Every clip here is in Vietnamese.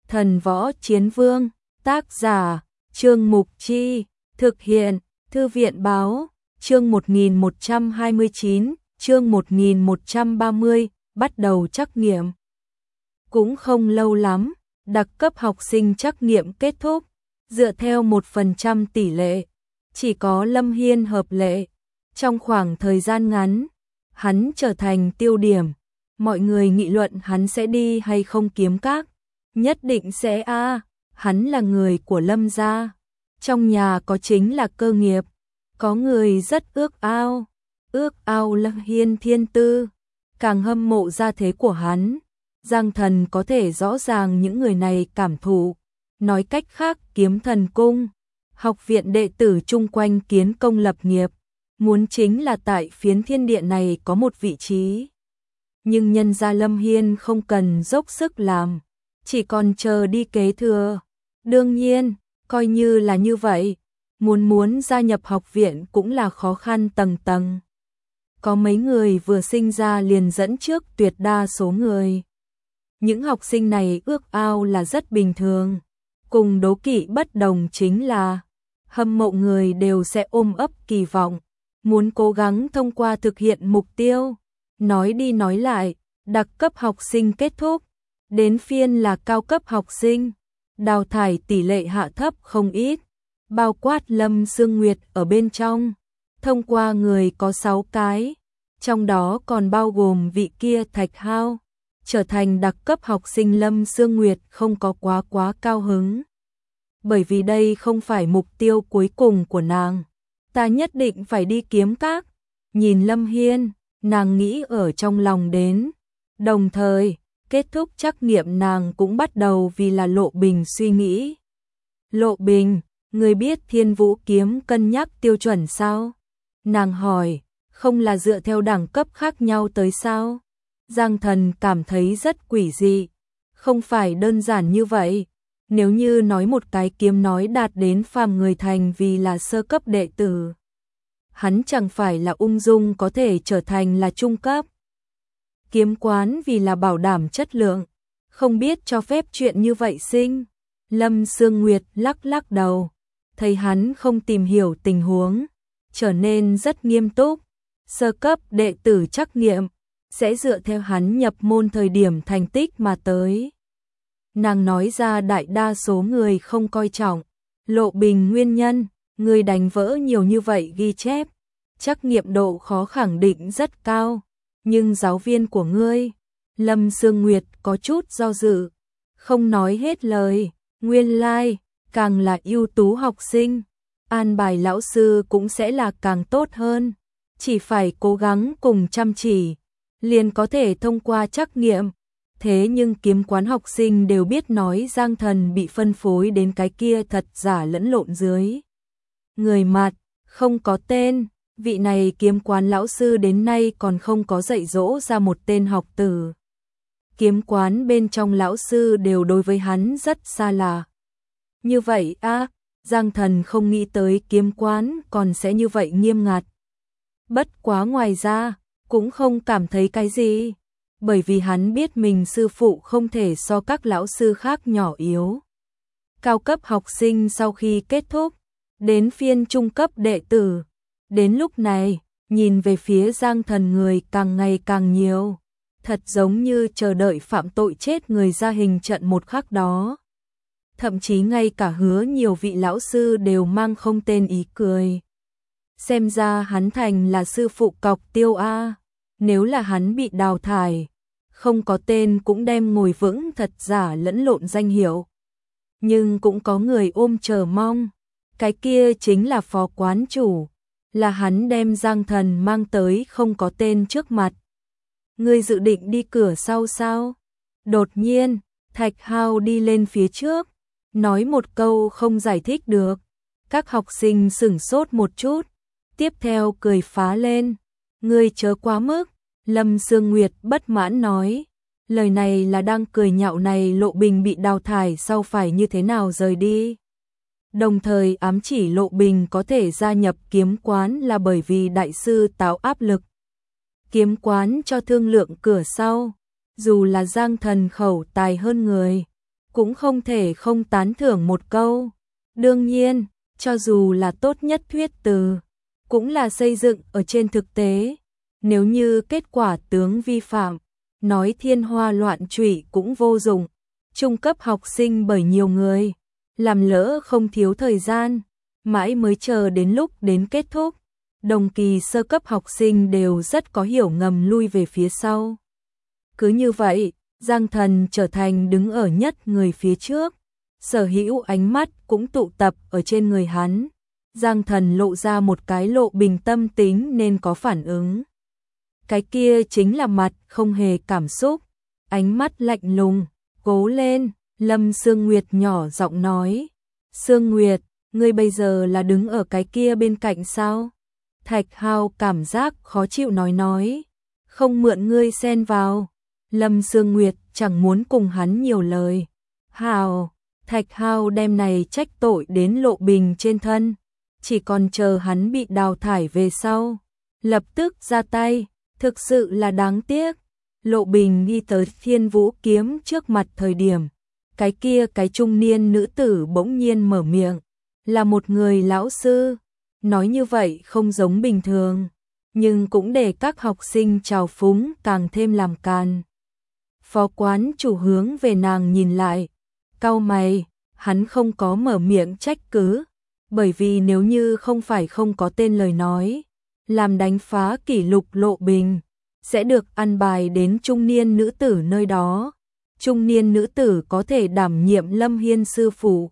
Thần Võ Chiến Vương, tác giả, Trương Mục Chi, thực hiện, Thư viện Báo, chương 1129, chương 1130, bắt đầu trắc nghiệm. Cũng không lâu lắm, đặc cấp học sinh trắc nghiệm kết thúc, dựa theo 1% tỷ lệ, chỉ có Lâm Hiên hợp lệ. Trong khoảng thời gian ngắn, hắn trở thành tiêu điểm, mọi người nghị luận hắn sẽ đi hay không kiếm các. Nhất định sẽ hắn là người của Lâm gia, trong nhà có chính là cơ nghiệp, có người rất ước ao Lâm Hiên thiên tư, càng hâm mộ gia thế của hắn. Giang Thần có thể rõ ràng những người này cảm thụ, nói cách khác Kiếm Thần Cung, học viện đệ tử chung quanh kiến công lập nghiệp, muốn chính là tại phiến thiên địa này có một vị trí. Nhưng nhân gia Lâm Hiên không cần dốc sức làm, chỉ còn chờ đi kế thừa. Đương nhiên, coi như là như vậy, muốn gia nhập học viện cũng là khó khăn tầng tầng. Có mấy người vừa sinh ra liền dẫn trước tuyệt đa số người. Những học sinh này ước ao là rất bình thường, cùng đố kỵ bất đồng chính là hâm mộ người đều sẽ ôm ấp kỳ vọng, muốn cố gắng thông qua thực hiện mục tiêu. Nói đi nói lại, đặc cấp học sinh kết thúc, đến phiên là cao cấp học sinh, đào thải tỷ lệ hạ thấp không ít, bao quát Lâm Sương Nguyệt ở bên trong. Thông qua người có 6 cái, trong đó còn bao gồm vị kia Thạch Hao. Trở thành đặc cấp học sinh Lâm Sương Nguyệt không có quá cao hứng. Bởi vì đây không phải mục tiêu cuối cùng của nàng. Ta nhất định phải đi kiếm các. Nhìn Lâm Hiên, nàng nghĩ ở trong lòng đến. Đồng thời, kết thúc trắc nghiệm nàng cũng bắt đầu vì là Lộ Bình suy nghĩ. Lộ Bình, người biết Thiên Vũ kiếm cân nhắc tiêu chuẩn sao? Nàng hỏi, không là dựa theo đẳng cấp khác nhau tới sao? Giang Thần cảm thấy rất quỷ dị, không phải đơn giản như vậy. Nếu như nói một cái kiếm nói đạt đến phàm người thành vì là sơ cấp đệ tử, hắn chẳng phải là ung dung có thể trở thành là trung cấp. Kiếm quán vì là bảo đảm chất lượng, không biết cho phép chuyện như vậy sinh. Lâm Sương Nguyệt lắc đầu, thấy hắn không tìm hiểu tình huống, trở nên rất nghiêm túc. Sơ cấp đệ tử trắc nghiệm sẽ dựa theo hắn nhập môn thời điểm thành tích mà tới. Nàng nói ra đại đa số người không coi trọng. Lộ Bình nguyên nhân, người đánh vỡ nhiều như vậy ghi chép, trắc nghiệm độ khó khẳng định rất cao. Nhưng giáo viên của ngươi, Lâm Sương Nguyệt có chút do dự, không nói hết lời. Nguyên lai, càng là ưu tú học sinh, an bài lão sư cũng sẽ là càng tốt hơn. Chỉ phải cố gắng cùng chăm chỉ, liền có thể thông qua trắc nghiệm. Thế nhưng kiếm quán học sinh đều biết nói Giang Thần bị phân phối đến cái kia thật giả lẫn lộn dưới. Người mặt, không có tên, vị này kiếm quán lão sư đến nay còn không có dạy dỗ ra một tên học tử. Kiếm quán bên trong lão sư đều đối với hắn rất xa lạ. Như vậy Giang Thần không nghĩ tới kiếm quán còn sẽ như vậy nghiêm ngặt. Bất quá ngoài ra, cũng không cảm thấy cái gì, bởi vì hắn biết mình sư phụ không thể so các lão sư khác nhỏ yếu. Cao cấp học sinh sau khi kết thúc, đến phiên trung cấp đệ tử. Đến lúc này, nhìn về phía Giang Thần người càng ngày càng nhiều, thật giống như chờ đợi phạm tội chết người ra hình trận một khắc đó. Thậm chí ngay cả hứa nhiều vị lão sư đều mang không tên ý cười. Xem ra hắn thành là sư phụ cọc tiêu nếu là hắn bị đào thải, không có tên cũng đem ngồi vững thật giả lẫn lộn danh hiệu. Nhưng cũng có người ôm chờ mong, cái kia chính là phó quán chủ, là hắn đem Giang Thần mang tới không có tên trước mặt. Ngươi dự định đi cửa sau sao? Đột nhiên, Thạch Hao đi lên phía trước, nói một câu không giải thích được. Các học sinh sửng sốt một chút, tiếp theo cười phá lên. Ngươi chớ quá mức, Lâm Sương Nguyệt bất mãn nói. Lời này là đang cười nhạo này Lộ Bình bị đào thải sau phải như thế nào rời đi. Đồng thời ám chỉ Lộ Bình có thể gia nhập kiếm quán là bởi vì đại sư tạo áp lực. Kiếm quán cho thương lượng cửa sau, dù là Giang Thần khẩu tài hơn người, cũng không thể không tán thưởng một câu. Đương nhiên, cho dù là tốt nhất thuyết từ, cũng là xây dựng ở trên thực tế. Nếu như kết quả tướng vi phạm, nói thiên hoa loạn trụy cũng vô dụng. Trung cấp học sinh bởi nhiều người, làm lỡ không thiếu thời gian, mãi mới chờ đến lúc đến kết thúc. Đồng kỳ sơ cấp học sinh đều rất có hiểu ngầm lui về phía sau. Cứ như vậy, Giang Thần trở thành đứng ở nhất người phía trước. Sở hữu ánh mắt cũng tụ tập ở trên người hắn. Giang Thần lộ ra một cái lộ bình tâm tính nên có phản ứng. Cái kia chính là mặt không hề cảm xúc, ánh mắt lạnh lùng. Cố lên, Lâm Sương Nguyệt nhỏ giọng nói. Sương Nguyệt, ngươi bây giờ là đứng ở cái kia bên cạnh sao? Thạch Hào cảm giác khó chịu nói. Không mượn ngươi xen vào. Lâm Sương Nguyệt chẳng muốn cùng hắn nhiều lời. Hào, Thạch Hào đem này trách tội đến Lộ Bình trên thân. Chỉ còn chờ hắn bị đào thải về sau. Lập tức ra tay, thực sự là đáng tiếc. Lộ Bình đi tới Thiên Vũ Kiếm trước mặt thời điểm. Cái trung niên nữ tử bỗng nhiên mở miệng. Là một người lão sư. Nói như vậy không giống bình thường. Nhưng cũng để các học sinh trào phúng càng thêm làm càn. Phó quán chủ hướng về nàng nhìn lại. Cau mày, hắn không có mở miệng trách cứ. Bởi vì nếu như không phải không có tên lời nói. Làm đánh phá kỷ lục Lộ Bình. Sẽ được ăn bài đến trung niên nữ tử nơi đó. Trung niên nữ tử có thể đảm nhiệm Lâm Hiên sư phụ.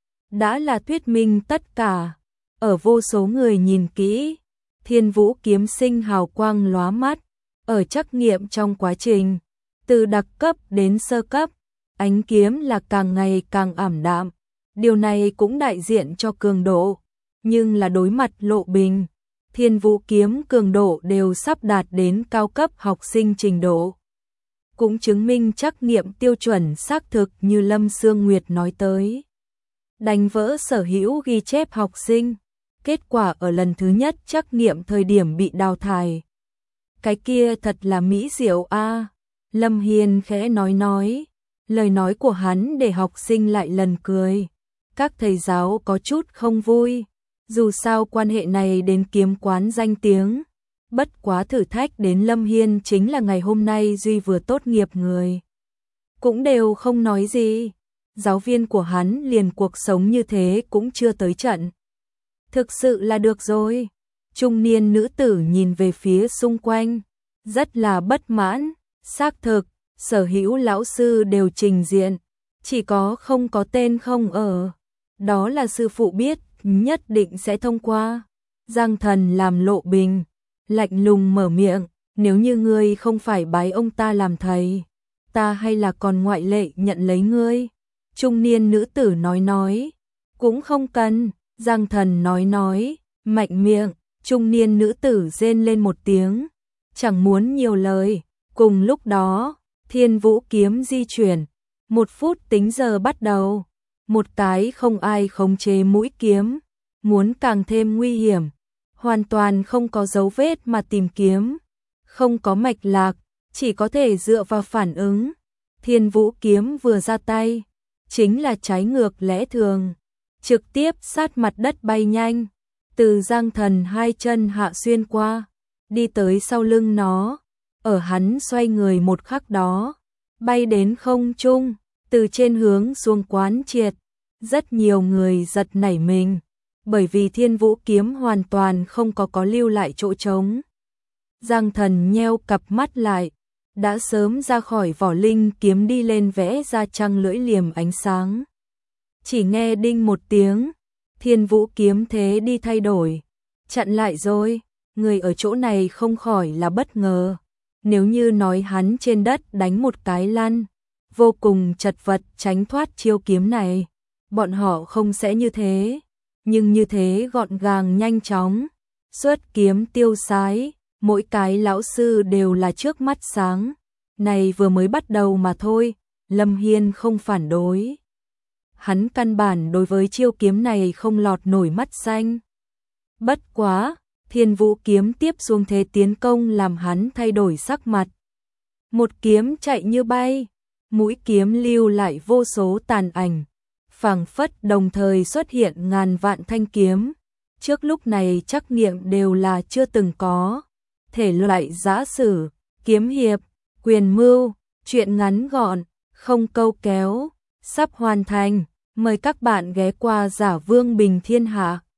Đã là thuyết minh tất cả. Ở vô số người nhìn kỹ, Thiên Vũ kiếm sinh hào quang lóa mắt. Ở trắc nghiệm trong quá trình, từ đặc cấp đến sơ cấp, ánh kiếm là càng ngày càng ảm đạm. Điều này cũng đại diện cho cường độ. Nhưng là đối mặt Lộ Bình, Thiên Vũ kiếm cường độ đều sắp đạt đến cao cấp học sinh trình độ. Cũng chứng minh trắc nghiệm tiêu chuẩn xác thực như Lâm Sương Nguyệt nói tới. Đánh vỡ sở hữu ghi chép học sinh. Kết quả ở lần thứ nhất trắc nghiệm thời điểm bị đào thải. Cái kia thật là mỹ diệu a. Lâm Hiên khẽ nói. Lời nói của hắn để học sinh lại lần cười. Các thầy giáo có chút không vui. Dù sao quan hệ này đến kiếm quán danh tiếng. Bất quá thử thách đến Lâm Hiên chính là ngày hôm nay Duy vừa tốt nghiệp người. Cũng đều không nói gì. Giáo viên của hắn liền cuộc sống như thế cũng chưa tới trận. Thực sự là được rồi. Trung niên nữ tử nhìn về phía xung quanh. Rất là bất mãn. Xác thực, sở hữu lão sư đều trình diện. Chỉ có không có tên không ở. Đó là sư phụ biết, nhất định sẽ thông qua. Giang Thần làm Lộ Bình. Lạnh lùng mở miệng. Nếu như ngươi không phải bái ông ta làm thầy, ta hay là còn ngoại lệ nhận lấy ngươi. Trung niên nữ tử nói. Cũng không cần. Giang Thần nói, mạnh miệng. Trung niên nữ tử rên lên một tiếng. Chẳng muốn nhiều lời. Cùng lúc đó, Thiên Vũ kiếm di chuyển. 1 phút tính giờ bắt đầu. Một cái không ai khống chế mũi kiếm. Muốn càng thêm nguy hiểm. Hoàn toàn không có dấu vết mà tìm kiếm. Không có mạch lạc. Chỉ có thể dựa vào phản ứng. Thiên Vũ kiếm vừa ra tay. Chính là trái ngược lẽ thường. Trực tiếp sát mặt đất bay nhanh. Từ Giang Thần 2 chân hạ xuyên qua. Đi tới sau lưng nó. Ở hắn xoay người một khắc đó. Bay đến không trung. Từ trên hướng xuống quán triệt. Rất nhiều người giật nảy mình. Bởi vì Thiên Vũ kiếm hoàn toàn không có lưu lại chỗ trống. Giang Thần nheo cặp mắt lại. Đã sớm ra khỏi vỏ linh kiếm đi lên vẽ ra trăng lưỡi liềm ánh sáng. Chỉ nghe đinh một tiếng. Thiên Vũ kiếm thế đi thay đổi. Chặn lại rồi. Người ở chỗ này không khỏi là bất ngờ. Nếu như nói hắn trên đất đánh một cái lăn, vô cùng chật vật tránh thoát chiêu kiếm này, bọn họ không sẽ như thế. Nhưng như thế gọn gàng nhanh chóng. Xuất kiếm tiêu sái. Mỗi cái lão sư đều là trước mắt sáng. Này vừa mới bắt đầu mà thôi. Lâm Hiên không phản đối. Hắn căn bản đối với chiêu kiếm này không lọt nổi mắt xanh. Bất quá, Thiên Vũ kiếm tiếp xuống thế tiến công làm hắn thay đổi sắc mặt. Một kiếm chạy như bay. mũi kiếm lưu lại vô số tàn ảnh, phảng phất đồng thời xuất hiện ngàn vạn thanh kiếm. Trước lúc này trắc nghiệm đều là chưa từng có. Thể loại giã sử, kiếm hiệp, quyền mưu, truyện ngắn gọn, không câu kéo, sắp hoàn thành. Mời các bạn ghé qua Giả Vương Bình Thiên Hạ.